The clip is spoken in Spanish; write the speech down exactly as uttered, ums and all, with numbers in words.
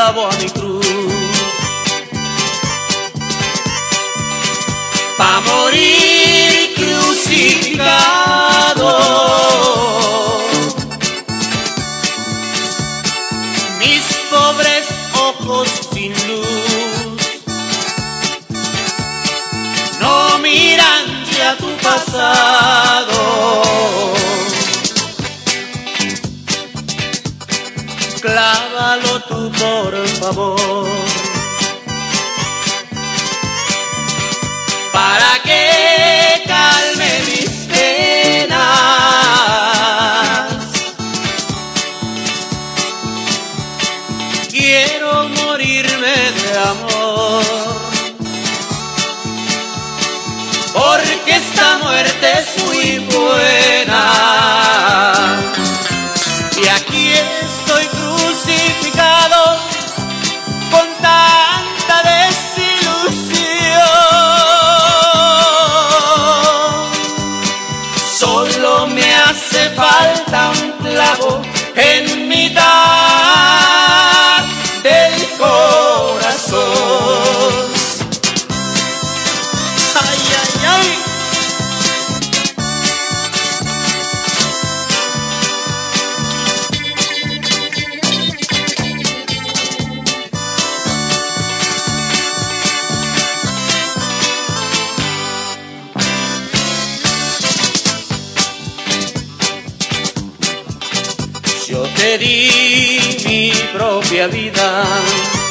clavo a mi cruz, pa' morir crucificado. Mis pobres ojos sin luz no miran ya tu pasado. Clávalo tú, por favor, para que calme mis penas. Quiero morirme de amor, porque esta muerte es muy buena. Y aquí estoy crucificado con tanta desilusión. Solo me hace falta un clavo en mitad del corazón. Ay, ay, ay. Yo te di mi propia vida